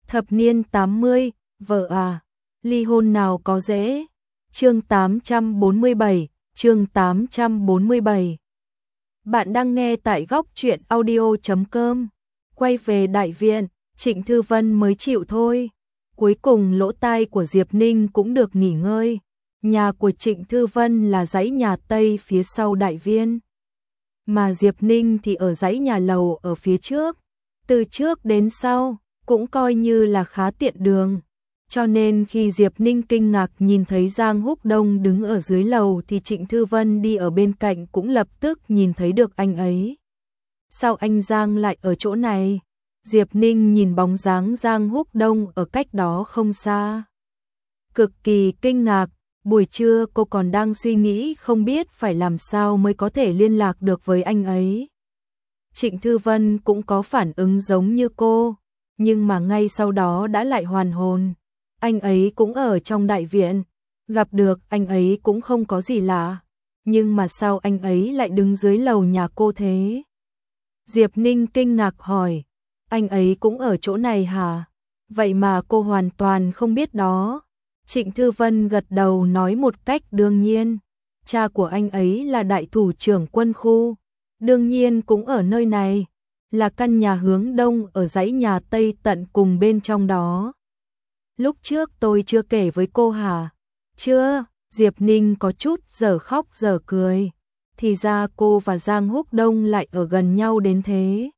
Thập niên 80, vợ à, ly hôn nào có dễ. Chương 847, chương 847. Bạn đang nghe tại góc truyện audio.com. Quay về đại viện, Trịnh Thư Vân mới chịu thôi. Cuối cùng lỗ tai của Diệp Ninh cũng được nghỉ ngơi. Nhà của Trịnh Thư Vân là dãy nhà Tây phía sau đại viên, mà Diệp Ninh thì ở dãy nhà lầu ở phía trước. Từ trước đến sau, cũng coi như là khá tiện đường. Cho nên khi Diệp Ninh kinh ngạc nhìn thấy Giang Húc Đông đứng ở dưới lầu thì Trịnh Thư Vân đi ở bên cạnh cũng lập tức nhìn thấy được anh ấy. Sao anh Giang lại ở chỗ này? Diệp Ninh nhìn bóng dáng Giang Húc Đông ở cách đó không xa, cực kỳ kinh ngạc. Buổi trưa cô còn đang suy nghĩ không biết phải làm sao mới có thể liên lạc được với anh ấy. Trịnh Thư Vân cũng có phản ứng giống như cô, nhưng mà ngay sau đó đã lại hoàn hồn. Anh ấy cũng ở trong đại viện, gặp được anh ấy cũng không có gì lạ, nhưng mà sao anh ấy lại đứng dưới lầu nhà cô thế? Diệp Ninh kinh ngạc hỏi, anh ấy cũng ở chỗ này hả? Vậy mà cô hoàn toàn không biết đó. Trịnh Thư Vân gật đầu nói một cách đương nhiên, cha của anh ấy là đại thủ trưởng quân khu, đương nhiên cũng ở nơi này, là căn nhà hướng đông ở dãy nhà Tây tận cùng bên trong đó. Lúc trước tôi chưa kể với cô hả? Chưa. Diệp Ninh có chút giờ khóc giờ cười. Thì ra cô và Giang Húc Đông lại ở gần nhau đến thế.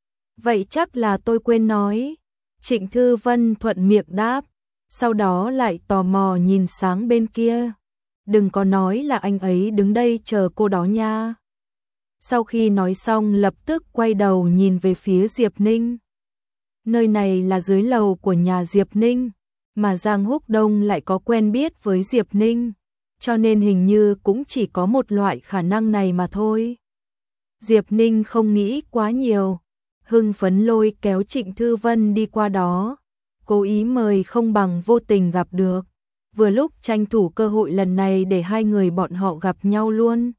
Vậy chắc là tôi quên nói. Trịnh Thư Vân thuận miệng đáp, sau đó lại tò mò nhìn sáng bên kia. Đừng có nói là anh ấy đứng đây chờ cô đó nha. Sau khi nói xong lập tức quay đầu nhìn về phía Diệp Ninh. Nơi này là dưới lầu của nhà Diệp Ninh, mà Giang Húc Đông lại có quen biết với Diệp Ninh, cho nên hình như cũng chỉ có một loại khả năng này mà thôi. Diệp Ninh không nghĩ quá nhiều, hưng phấn lôi kéo Trịnh Thư Vân đi qua đó, cố ý mời không bằng vô tình gặp được, vừa lúc tranh thủ cơ hội lần này để hai người bọn họ gặp nhau luôn.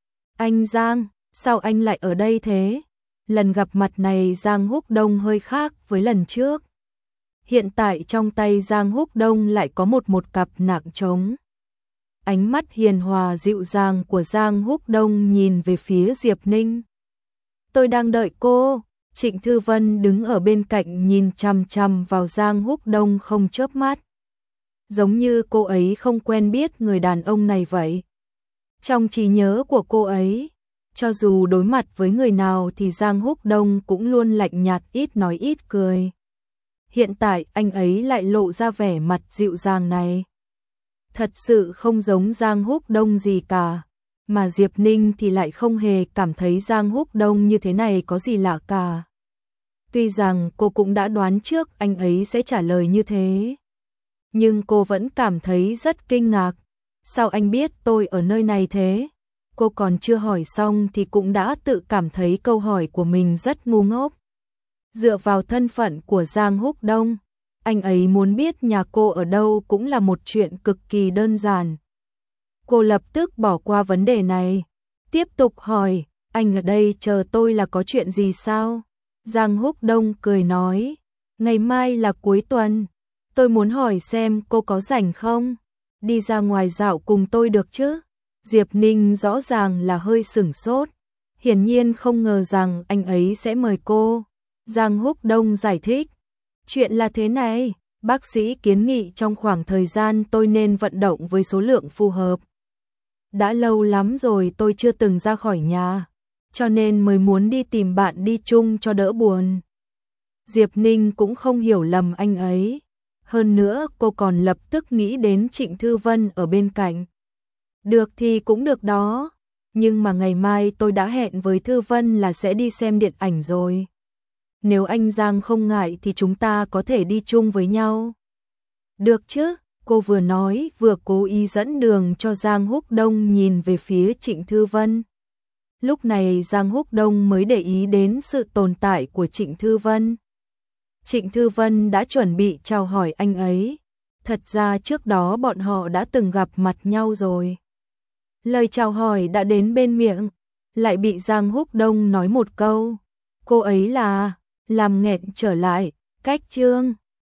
Anh Giang, sao anh lại ở đây thế? Lần gặp mặt này Giang Húc Đông hơi khác với lần trước. Hiện tại trong tay Giang Húc Đông lại có một cặp nạng trống. Ánh mắt hiền hòa dịu dàng của Giang Húc Đông nhìn về phía Diệp Ninh. Tôi đang đợi cô. Trịnh Thư Vân đứng ở bên cạnh nhìn chằm chằm vào Giang Húc Đông không chớp mắt. Giống như cô ấy không quen biết người đàn ông này vậy. Trong trí nhớ của cô ấy, cho dù đối mặt với người nào thì Giang Húc Đông cũng luôn lạnh nhạt ít nói ít cười. Hiện tại anh ấy lại lộ ra vẻ mặt dịu dàng này. Thật sự không giống Giang Húc Đông gì cả. Mà Diệp Ninh thì lại không hề cảm thấy Giang Húc Đông như thế này có gì lạ cả. Tuy rằng cô cũng đã đoán trước anh ấy sẽ trả lời như thế, nhưng cô vẫn cảm thấy rất kinh ngạc. Sao anh biết tôi ở nơi này thế? Cô còn chưa hỏi xong thì cũng đã tự cảm thấy câu hỏi của mình rất ngu ngốc. Dựa vào thân phận của Giang Húc Đông, anh ấy muốn biết nhà cô ở đâu cũng là một chuyện cực kỳ đơn giản. Cô lập tức bỏ qua vấn đề này, tiếp tục hỏi, anh ở đây chờ tôi là có chuyện gì sao? Giang Húc Đông cười nói, ngày mai là cuối tuần, tôi muốn hỏi xem cô có rảnh không? Đi ra ngoài dạo cùng tôi được chứ? Diệp Ninh rõ ràng là hơi sửng sốt, hiển nhiên không ngờ rằng anh ấy sẽ mời cô. Giang Húc Đông giải thích, chuyện là thế này, bác sĩ kiến nghị trong khoảng thời gian tôi nên vận động với số lượng phù hợp. Đã lâu lắm rồi tôi chưa từng ra khỏi nhà, cho nên mới muốn đi tìm bạn đi chung cho đỡ buồn. Diệp Ninh cũng không hiểu lầm anh ấy. Hơn nữa cô còn lập tức nghĩ đến Trịnh Thư Vân ở bên cạnh. Được thì cũng được đó, nhưng mà ngày mai tôi đã hẹn với Thư Vân là sẽ đi xem điện ảnh rồi. Nếu anh Giang không ngại thì chúng ta có thể đi chung với nhau. Được chứ, cô vừa nói vừa cố ý dẫn đường cho Giang Húc Đông nhìn về phía Trịnh Thư Vân. Lúc này Giang Húc Đông mới để ý đến sự tồn tại của Trịnh Thư Vân. Trịnh Thư Vân đã chuẩn bị chào hỏi anh ấy. Thật ra trước đó bọn họ đã từng gặp mặt nhau rồi. Lời chào hỏi đã đến bên miệng, lại bị Giang Húc Đông nói một câu. Cô ấy là làm nghẹn trở lại, cách chương.